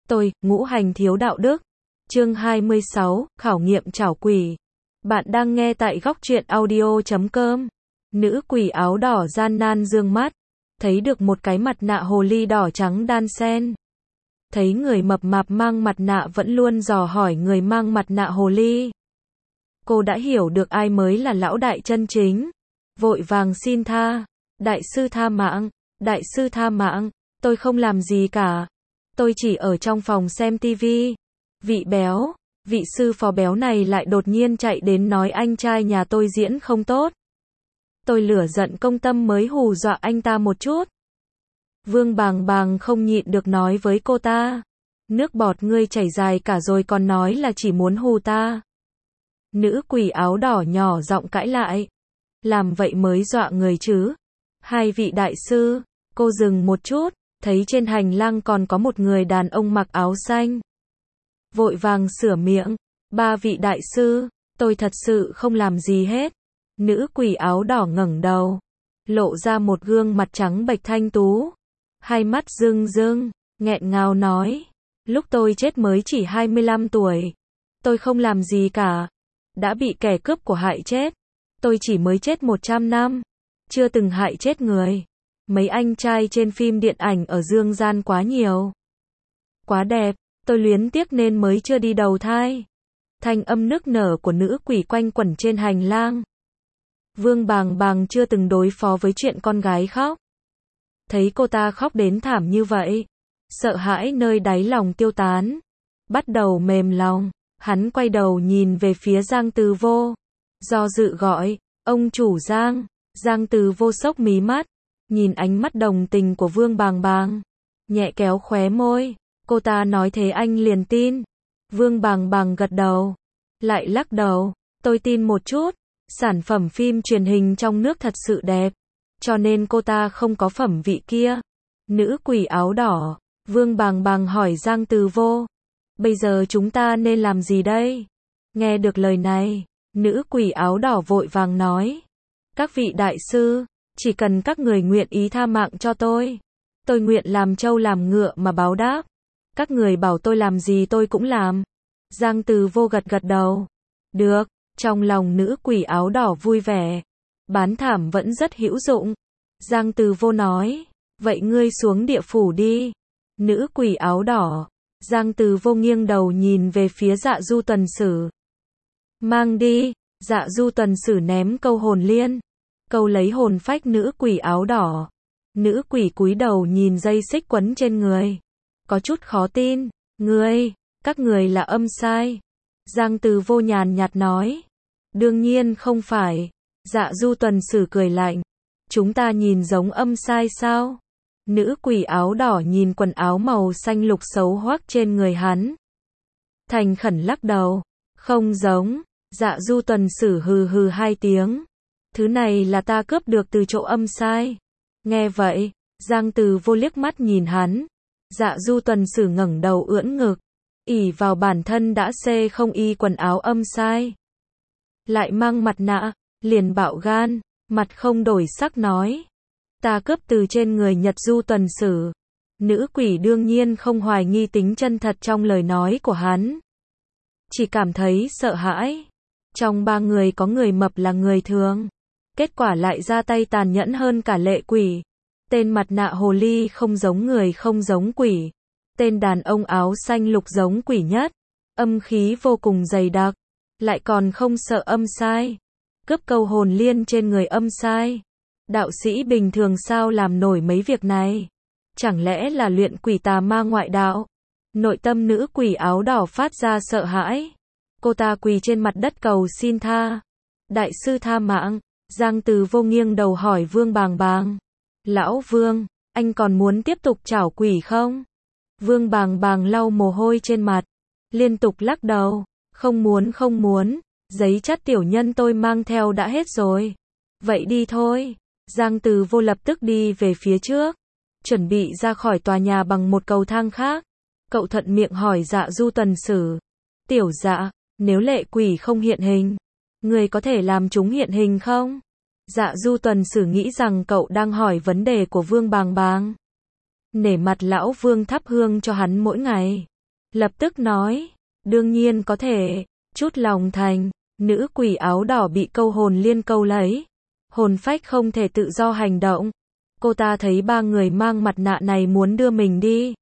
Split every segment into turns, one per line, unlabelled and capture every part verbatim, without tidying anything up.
Tôi, ngũ hành thiếu đạo đức. Chương hai mươi sáu, khảo nghiệm trảo quỷ. Bạn đang nghe tại góc truyện audio chấm com. Nữ quỷ áo đỏ gian nan dương mắt, thấy được một cái mặt nạ hồ ly đỏ trắng đan xen. Thấy người mập mạp mang mặt nạ vẫn luôn dò hỏi người mang mặt nạ hồ ly. Cô đã hiểu được ai mới là lão đại chân chính. Vội vàng xin tha. Đại sư tha mạng, đại sư tha mạng, tôi không làm gì cả. Tôi chỉ ở trong phòng xem tivi. Vị béo, vị sư phó béo này lại đột nhiên chạy đến nói anh trai nhà tôi diễn không tốt. Tôi lửa giận công tâm mới hù dọa anh ta một chút. Vương Bàng Bàng không nhịn được nói với cô ta. Nước bọt ngươi chảy dài cả rồi còn nói là chỉ muốn hù ta. Nữ quỷ áo đỏ nhỏ giọng cãi lại. Làm vậy mới dọa người chứ. Hai vị đại sư, cô dừng một chút, thấy trên hành lang còn có một người đàn ông mặc áo xanh. Vội vàng sửa miệng. Ba vị đại sư, tôi thật sự không làm gì hết. Nữ quỷ áo đỏ ngẩng đầu, lộ ra một gương mặt trắng bệch thanh tú. Hai mắt rưng rưng, nghẹn ngào nói. Lúc tôi chết mới chỉ hai mươi lăm tuổi. Tôi không làm gì cả. Đã bị kẻ cướp của hại chết. Tôi chỉ mới chết một trăm năm. Chưa từng hại chết người. Mấy anh trai trên phim điện ảnh ở dương gian quá nhiều. Quá đẹp, tôi luyến tiếc nên mới chưa đi đầu thai. Thanh âm nức nở của nữ quỷ quanh quẩn trên hành lang. Vương Bàng Bàng chưa từng đối phó với chuyện con gái khóc. Thấy cô ta khóc đến thảm như vậy, sợ hãi nơi đáy lòng tiêu tán. Bắt đầu mềm lòng, hắn quay đầu nhìn về phía Giang Từ Vô. Do dự gọi, ông chủ Giang. Giang Từ Vô sốc mí mắt, nhìn ánh mắt đồng tình của Vương Bàng Bàng. Nhẹ kéo khóe môi, cô ta nói thế anh liền tin. Vương Bàng Bàng gật đầu, lại lắc đầu, tôi tin một chút. Sản phẩm phim truyền hình trong nước thật sự đẹp, cho nên cô ta không có phẩm vị kia. Nữ quỷ áo đỏ, Vương Bàng Bàng hỏi Giang Từ Vô. Bây giờ chúng ta nên làm gì đây? Nghe được lời này, nữ quỷ áo đỏ vội vàng nói. Các vị đại sư, chỉ cần các người nguyện ý tha mạng cho tôi, tôi nguyện làm trâu làm ngựa mà báo đáp. Các người bảo tôi làm gì tôi cũng làm. Giang Từ Vô gật gật đầu. Được. Trong lòng nữ quỷ áo đỏ vui vẻ. Bán thảm vẫn rất hữu dụng. Giang Từ Vô nói. Vậy ngươi xuống địa phủ đi. Nữ quỷ áo đỏ. Giang Từ Vô nghiêng đầu nhìn về phía Dạ Du Tuần Sử. Mang đi. Dạ Du Tuần Sử ném câu hồn liên. Câu lấy hồn phách nữ quỷ áo đỏ. Nữ quỷ cúi đầu nhìn dây xích quấn trên người. Có chút khó tin. Ngươi, các người là âm sai. Giang Từ Vô nhàn nhạt nói. Đương nhiên không phải. Dạ Du Tuần Sử cười lạnh. Chúng ta nhìn giống âm sai sao? Nữ quỷ áo đỏ nhìn quần áo màu xanh lục xấu hoắc trên người hắn. Thành khẩn lắc đầu. Không giống. Dạ Du Tuần Sử hừ hừ hai tiếng. Thứ này là ta cướp được từ chỗ âm sai. Nghe vậy, Giang Từ Vô liếc mắt nhìn hắn. Dạ Du Tuần Sử ngẩng đầu ưỡn ngực. ỷ vào bản thân đã xê không y quần áo âm sai. Lại mang mặt nạ, liền bạo gan, mặt không đổi sắc nói. Ta cướp từ trên người Nhật Du Tuần Sử. Nữ quỷ đương nhiên không hoài nghi tính chân thật trong lời nói của hắn. Chỉ cảm thấy sợ hãi. Trong ba người có người mập là người thường. Kết quả lại ra tay tàn nhẫn hơn cả lệ quỷ. Tên mặt nạ hồ ly không giống người không giống quỷ. Tên đàn ông áo xanh lục giống quỷ nhất. Âm khí vô cùng dày đặc. Lại còn không sợ âm sai. Cướp câu hồn liên trên người âm sai. Đạo sĩ bình thường sao làm nổi mấy việc này? Chẳng lẽ là luyện quỷ tà ma ngoại đạo? Nội tâm nữ quỷ áo đỏ phát ra sợ hãi. Cô ta quỳ trên mặt đất cầu xin tha. Đại sư tha mạng. Giang Từ Vô nghiêng đầu hỏi Vương Bàng Bàng. Lão Vương, anh còn muốn tiếp tục trảo quỷ không? Vương Bàng Bàng lau mồ hôi trên mặt. Liên tục lắc đầu. Không muốn không muốn. Giấy chắt tiểu nhân tôi mang theo đã hết rồi. Vậy đi thôi. Giang Từ Vô lập tức đi về phía trước. Chuẩn bị ra khỏi tòa nhà bằng một cầu thang khác. Cậu thuận miệng hỏi Dạ Du Tuần Sử. Tiểu Dạ, nếu lệ quỷ không hiện hình, người có thể làm chúng hiện hình không? Dạ Du Tuần Sử nghĩ rằng cậu đang hỏi vấn đề của Vương Bàng Bàng. Nể mặt lão Vương thắp hương cho hắn mỗi ngày. lập tức nói, đương nhiên có thể, chút lòng thành, nữ quỷ áo đỏ bị câu hồn liên câu lấy, hồn phách không thể tự do hành động. Cô ta thấy ba người mang mặt nạ này muốn đưa mình đi.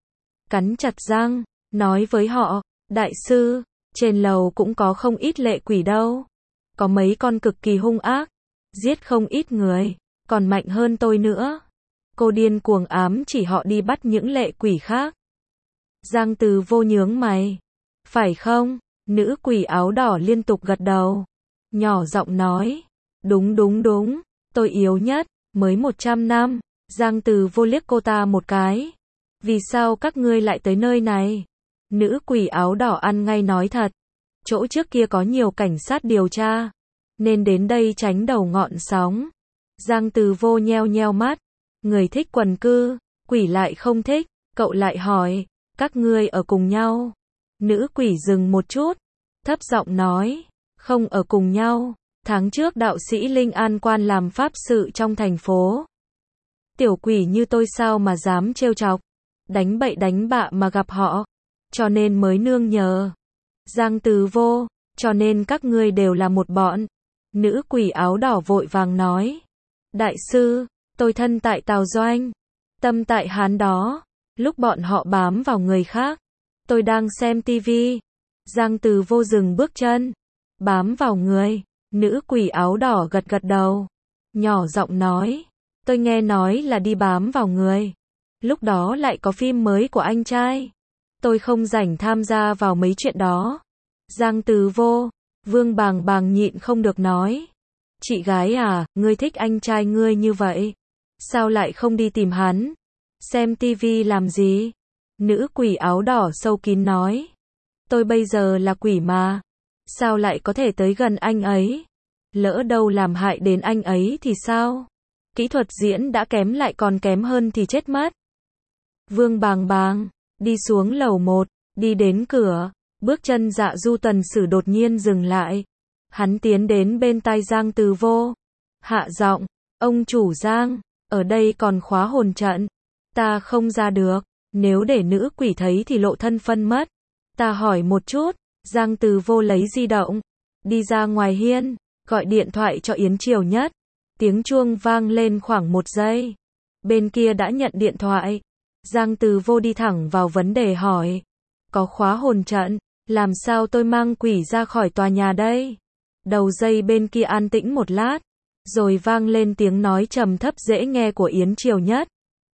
Cắn chặt răng, nói với họ, đại sư, trên lầu cũng có không ít lệ quỷ đâu. Có mấy con cực kỳ hung ác, giết không ít người, còn mạnh hơn tôi nữa. Cô điên cuồng ám chỉ họ đi bắt những lệ quỷ khác. Giang Từ Vô nhướng mày. Phải không? Nữ quỷ áo đỏ liên tục gật đầu. Nhỏ giọng nói. Đúng đúng đúng, tôi yếu nhất, mới một trăm năm. Giang Từ Vô liếc cô ta một cái. Vì sao các ngươi lại tới nơi này? Nữ quỷ áo đỏ ăn ngay nói thật. Chỗ trước kia có nhiều cảnh sát điều tra, nên đến đây tránh đầu ngọn sóng. Giang Từ Vô nheo nheo mắt. Người thích quần cư, quỷ lại không thích. Cậu lại hỏi, các ngươi ở cùng nhau? Nữ quỷ dừng một chút, thấp giọng nói, không ở cùng nhau. Tháng trước đạo sĩ Linh An Quan làm pháp sự trong thành phố. Tiểu quỷ như tôi sao mà dám trêu chọc, đánh bậy đánh bạ mà gặp họ, cho nên mới nương nhờ. Giang Từ Vô, cho nên các ngươi đều là một bọn. Nữ quỷ áo đỏ vội vàng nói, đại sư, tôi thân tại Tào Doanh, tâm tại Hán đó. Lúc bọn họ bám vào người khác, tôi đang xem tivi. Giang Từ Vô dừng bước chân. Bám vào người. Nữ quỷ áo đỏ gật gật đầu. Nhỏ giọng nói, tôi nghe nói là đi bám vào người. Lúc đó lại có phim mới của anh trai. Tôi không rảnh tham gia vào mấy chuyện đó. Giang Từ Vô, Vương Bàng Bàng nhịn không được nói. Chị gái à, ngươi thích anh trai ngươi như vậy, sao lại không đi tìm hắn? Xem tivi làm gì? Nữ quỷ áo đỏ sâu kín nói. Tôi bây giờ là quỷ mà, sao lại có thể tới gần anh ấy? Lỡ đâu làm hại đến anh ấy thì sao? Kỹ thuật diễn đã kém lại còn kém hơn thì chết mất. Vương Bàng Bàng đi xuống lầu một, đi đến cửa, bước chân Dạ Du Tần Sử đột nhiên dừng lại. Hắn tiến đến bên tai Giang Từ Vô, hạ giọng, ông chủ Giang, ở đây còn khóa hồn trận, ta không ra được, nếu để nữ quỷ thấy thì lộ thân phân mất. Ta hỏi một chút. Giang Từ Vô lấy di động, đi ra ngoài hiên, gọi điện thoại cho Yến Triều Nhất. Tiếng chuông vang lên khoảng một giây. Bên kia đã nhận điện thoại. Giang Từ Vô đi thẳng vào vấn đề hỏi, có khóa hồn trận, làm sao tôi mang quỷ ra khỏi tòa nhà đây? Đầu dây bên kia an tĩnh một lát, rồi vang lên tiếng nói trầm thấp dễ nghe của Yến Triều Nhất.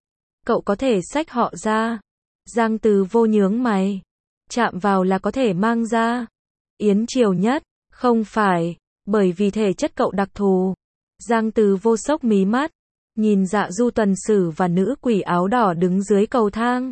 Cậu có thể xách họ ra. Giang Từ Vô nhướng mày. Chạm vào là có thể mang ra. Yến Triều Nhất, không phải, bởi vì thể chất cậu đặc thù. Giang Từ Vô sốc mí mắt, nhìn Dạ Du Tuần Sử và nữ quỷ áo đỏ đứng dưới cầu thang.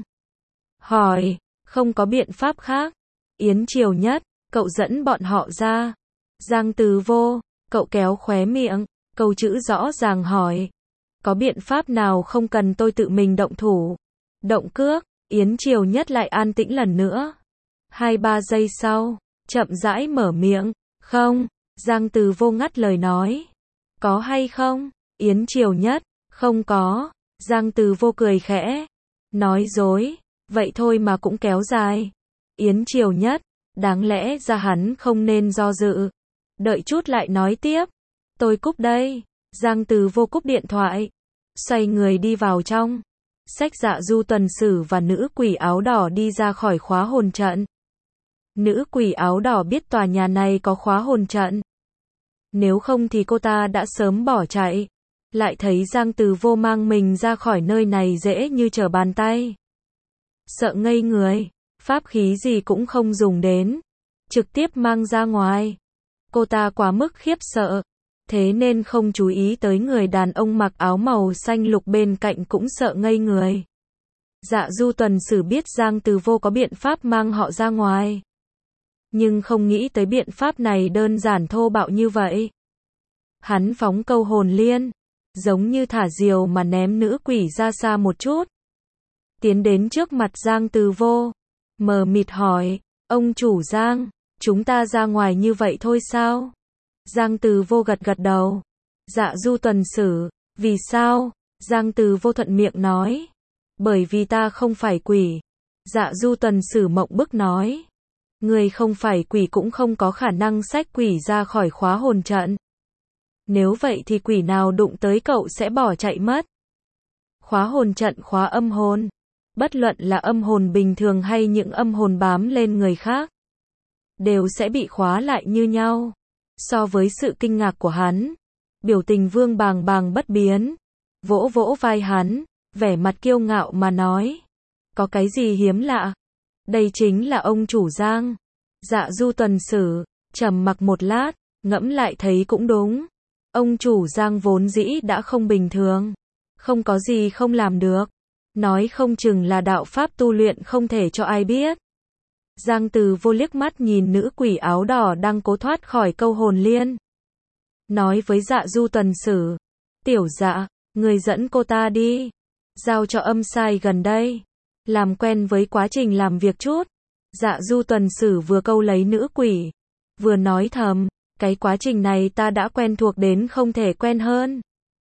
Hỏi, không có biện pháp khác. Yến Triều Nhất, cậu dẫn bọn họ ra. Giang Từ Vô, cậu kéo khóe miệng, câu chữ rõ ràng hỏi. Có biện pháp nào không cần tôi tự mình động thủ? Động cước. Yến Triều Nhất lại an tĩnh lần nữa. Hai ba giây sau, chậm rãi mở miệng. Không. Giang Từ Vô ngắt lời nói. Có hay không? Yến Triều Nhất, không có. Giang Từ Vô cười khẽ. Nói dối. Vậy thôi mà cũng kéo dài. Yến Triều Nhất, đáng lẽ ra hắn không nên do dự. Đợi chút lại nói tiếp. Tôi cúp đây. Giang Từ Vô cúp điện thoại, xoay người đi vào trong. Xách Dạ Du Tuần Sử và nữ quỷ áo đỏ đi ra khỏi khóa hồn trận. Nữ quỷ áo đỏ biết tòa nhà này có khóa hồn trận. Nếu không thì cô ta đã sớm bỏ chạy. Lại thấy Giang Từ Vô mang mình ra khỏi nơi này dễ như trở bàn tay. Sợ ngây người, pháp khí gì cũng không dùng đến, trực tiếp mang ra ngoài. Cô ta quá mức khiếp sợ, thế nên không chú ý tới người đàn ông mặc áo màu xanh lục bên cạnh cũng sợ ngây người. Dạ Du Tuần Sử biết Giang Từ Vô có biện pháp mang họ ra ngoài, nhưng không nghĩ tới biện pháp này đơn giản thô bạo như vậy. Hắn phóng câu hồn liên, giống như thả diều mà ném nữ quỷ ra xa một chút. Tiến đến trước mặt Giang Từ Vô, mờ mịt hỏi, ông chủ Giang, chúng ta ra ngoài như vậy thôi sao? Giang Từ Vô gật gật đầu. Dạ Du Tuần Sử, vì sao? Giang Từ Vô thuận miệng nói, bởi vì ta không phải quỷ. Dạ Du Tuần Sử mộng bức nói. Người không phải quỷ cũng không có khả năng xách quỷ ra khỏi khóa hồn trận. Nếu vậy thì quỷ nào đụng tới cậu sẽ bỏ chạy mất. Khóa hồn trận khóa âm hồn. Bất luận là âm hồn bình thường hay những âm hồn bám lên người khác, đều sẽ bị khóa lại như nhau. So với sự kinh ngạc của hắn, biểu tình Vương Bàng Bàng bất biến, vỗ vỗ vai hắn, vẻ mặt kiêu ngạo mà nói. Có cái gì hiếm lạ? Đây chính là ông chủ Giang. Dạ Du Tuần Sử trầm mặc một lát, ngẫm lại thấy cũng đúng. Ông chủ Giang vốn dĩ đã không bình thường, không có gì không làm được. Nói không chừng là đạo pháp tu luyện không thể cho ai biết. Giang Từ Vô liếc mắt nhìn nữ quỷ áo đỏ đang cố thoát khỏi câu hồn liên. Nói với Dạ Du Tuần Sử. Tiểu Dạ, người dẫn cô ta đi. Giao cho âm sai gần đây. Làm quen với quá trình làm việc chút. Dạ Du Tuần Sử vừa câu lấy nữ quỷ, vừa nói thầm, cái quá trình này ta đã quen thuộc đến không thể quen hơn.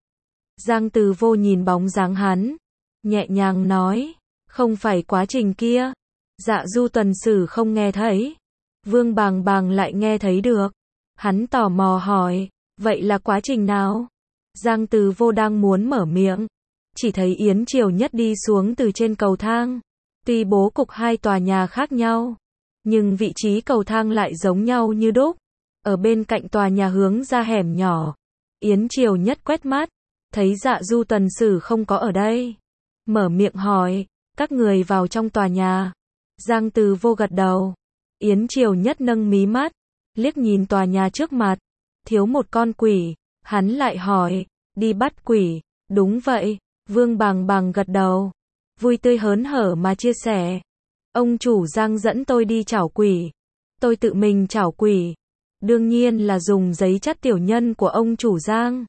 Giang Từ Vô nhìn bóng dáng hắn, nhẹ nhàng nói, không phải quá trình kia. Dạ Du Tuần Sử không nghe thấy. Vương Bàng Bàng lại nghe thấy được. Hắn tò mò hỏi, vậy là quá trình nào? Giang Từ Vô đang muốn mở miệng, chỉ thấy Yến Triều Nhất đi xuống từ trên cầu thang. Tuy bố cục hai tòa nhà khác nhau, nhưng vị trí cầu thang lại giống nhau như đúc. Ở bên cạnh tòa nhà hướng ra hẻm nhỏ. Yến Triều Nhất quét mắt, thấy Dạ Du Tuần Sử không có ở đây. Mở miệng hỏi, các người vào trong tòa nhà. Giang Từ Vô gật đầu. Yến Triều Nhất nâng mí mắt, liếc nhìn tòa nhà trước mặt. Thiếu một con quỷ. Hắn lại hỏi, đi bắt quỷ. Đúng vậy. Vương Bàng Bàng gật đầu, vui tươi hớn hở mà chia sẻ. Ông chủ Giang dẫn tôi đi trảo quỷ. Tôi tự mình trảo quỷ. Đương nhiên là dùng giấy chắt tiểu nhân của ông chủ Giang.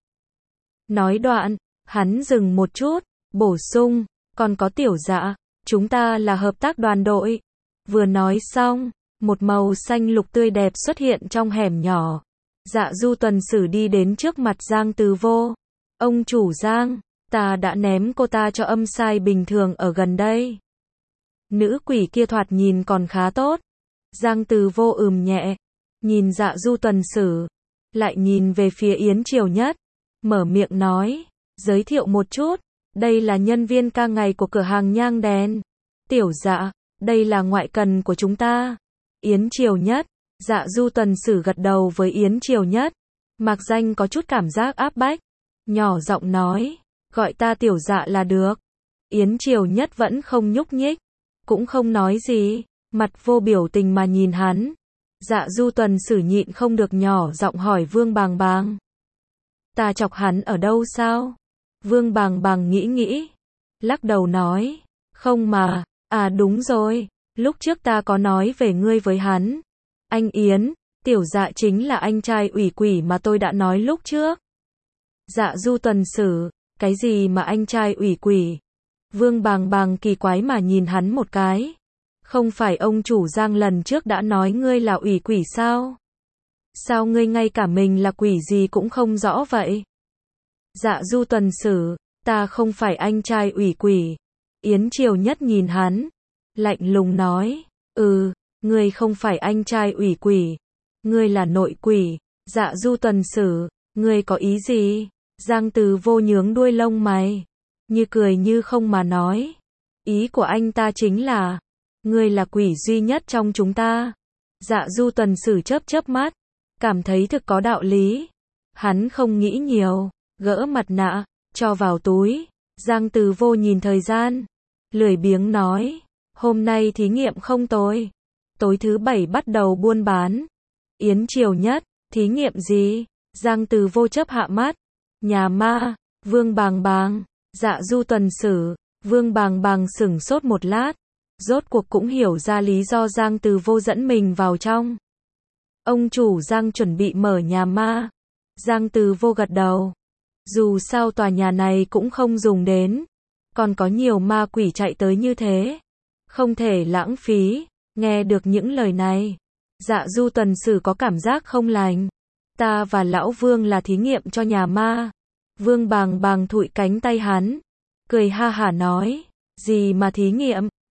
Nói đoạn, hắn dừng một chút, bổ sung, còn có Tiểu Dạ, chúng ta là hợp tác đoàn đội. Vừa nói xong, một màu xanh lục tươi đẹp xuất hiện trong hẻm nhỏ. Dạ Du Tuần Sử đi đến trước mặt Giang Từ Vô. Ông chủ Giang, ta đã ném cô ta cho âm sai bình thường ở gần đây. Nữ quỷ kia thoạt nhìn còn khá tốt. Giang Từ Vô ừm nhẹ, nhìn Dạ Du Tuần Sử, lại nhìn về phía Yến Triều Nhất, mở miệng nói, giới thiệu một chút, đây là nhân viên ca ngày của cửa hàng nhang đèn. Tiểu Dạ, đây là ngoại cần của chúng ta. Yến Triều Nhất, Dạ Du Tuần Sử gật đầu với Yến Triều Nhất, mặc danh có chút cảm giác áp bách, nhỏ giọng nói, gọi ta Tiểu Dạ là được. Yến Triều Nhất vẫn không nhúc nhích, cũng không nói gì, mặt vô biểu tình mà nhìn hắn. Dạ Du Tuần Sử nhịn không được nhỏ giọng hỏi Vương Bàng Bàng. Ta chọc hắn ở đâu sao? Vương Bàng Bàng nghĩ nghĩ, lắc đầu nói, không mà, à đúng rồi, lúc trước ta có nói về ngươi với hắn. Anh Yến, Tiểu Dạ chính là anh trai ủy quỷ mà tôi đã nói lúc trước. Dạ Du Tuần Sử, cái gì mà anh trai ủy quỷ? Vương Bàng Bàng kỳ quái mà nhìn hắn một cái. Không phải ông chủ Giang lần trước đã nói ngươi là ủy quỷ sao? Sao ngươi ngay cả mình là quỷ gì cũng không rõ vậy? Dạ Du Tuần Sử, ta không phải anh trai ủy quỷ. Yến Triều Nhất nhìn hắn, lạnh lùng nói, ừ, ngươi không phải anh trai ủy quỷ, ngươi là nội quỷ. Dạ Du Tuần Sử, ngươi có ý gì? Giang Từ Vô nhướng đuôi lông mày, như cười như không mà nói, ý của anh ta chính là, ngươi là quỷ duy nhất trong chúng ta. Dạ Du Tuần Sử chớp chớp mắt, cảm thấy thực có đạo lý. Hắn không nghĩ nhiều, gỡ mặt nạ, cho vào túi. Giang Từ Vô nhìn thời gian, lười biếng nói, hôm nay thí nghiệm không tồi, tối thứ bảy bắt đầu buôn bán. Yến Triều Nhất, thí nghiệm gì? Giang Từ Vô chớp hạ mắt, nhà ma. Vương Bàng Bàng, Dạ Du Tuần Sử. Vương Bàng Bàng sửng sốt một lát, rốt cuộc cũng hiểu ra lý do Giang Từ Vô dẫn mình vào trong. Ông chủ Giang chuẩn bị mở nhà ma. Giang Từ Vô gật đầu. Dù sao tòa nhà này cũng không dùng đến, còn có nhiều ma quỷ chạy tới như thế, không thể lãng phí. Nghe được những lời này, Dạ Du Tuần Sử có cảm giác không lành. Ta và lão Vương là thí nghiệm cho nhà ma. Vương Bàng Bàng thụi cánh tay hắn, cười ha hả nói, gì mà thí nghiệm,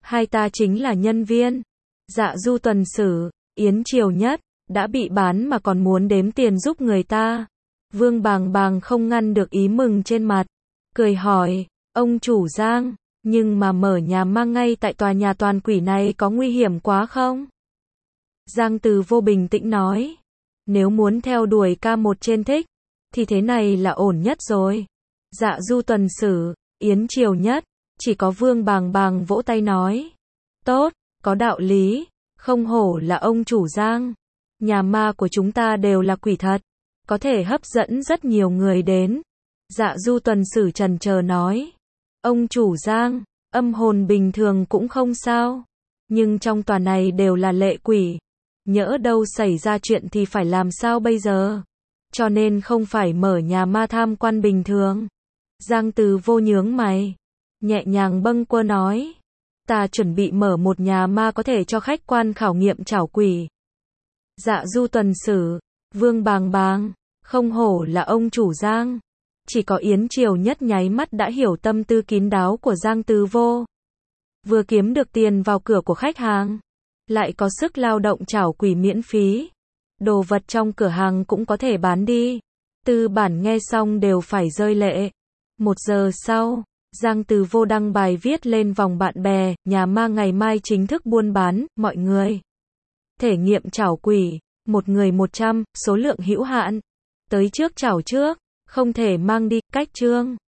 Hai ta chính là nhân viên. Dạ Du Tuần Sử, Yến Triều Nhất, đã bị bán mà còn muốn đếm tiền giúp người ta. Vương Bàng Bàng không ngăn được ý mừng trên mặt. Cười hỏi, ông chủ Giang, nhưng mà mở nhà ma ngay tại tòa nhà toàn quỷ này có nguy hiểm quá không? Giang Từ Vô bình tĩnh nói, nếu muốn theo đuổi ca một trên thích, thì thế này là ổn nhất rồi. Dạ Du Tuần Sử, Yến Triều Nhất, chỉ có Vương Bàng Bàng vỗ tay nói, tốt, có đạo lý, không hổ là ông chủ Giang. Nhà ma của chúng ta đều là quỷ thật, có thể hấp dẫn rất nhiều người đến. Dạ Du Tuần Sử trần chờ nói, ông chủ Giang, âm hồn bình thường cũng không sao, nhưng trong tòa này đều là lệ quỷ, nhỡ đâu xảy ra chuyện thì phải làm sao bây giờ? Cho nên không phải mở nhà ma tham quan bình thường. Giang Từ Vô nhướng mày, nhẹ nhàng bâng quơ nói, ta chuẩn bị mở một nhà ma có thể cho khách quan khảo nghiệm trảo quỷ. Dạ Du Tuần Sử, Vương Bàng Bàng, không hổ là ông chủ Giang. Chỉ có Yến Triều Nhất nháy mắt đã hiểu tâm tư kín đáo của Giang Từ Vô. Vừa kiếm được tiền vào cửa của khách hàng, lại có sức lao động trảo quỷ miễn phí. Đồ vật trong cửa hàng cũng có thể bán đi. Tư bản nghe xong đều phải rơi lệ. Một giờ sau, Giang Từ Vô đăng bài viết lên vòng bạn bè, nhà ma ngày mai chính thức buôn bán, mọi người. Thể nghiệm trảo quỷ, một người một trăm, số lượng hữu hạn. Tới trước trảo trước, không thể mang đi, cách chương.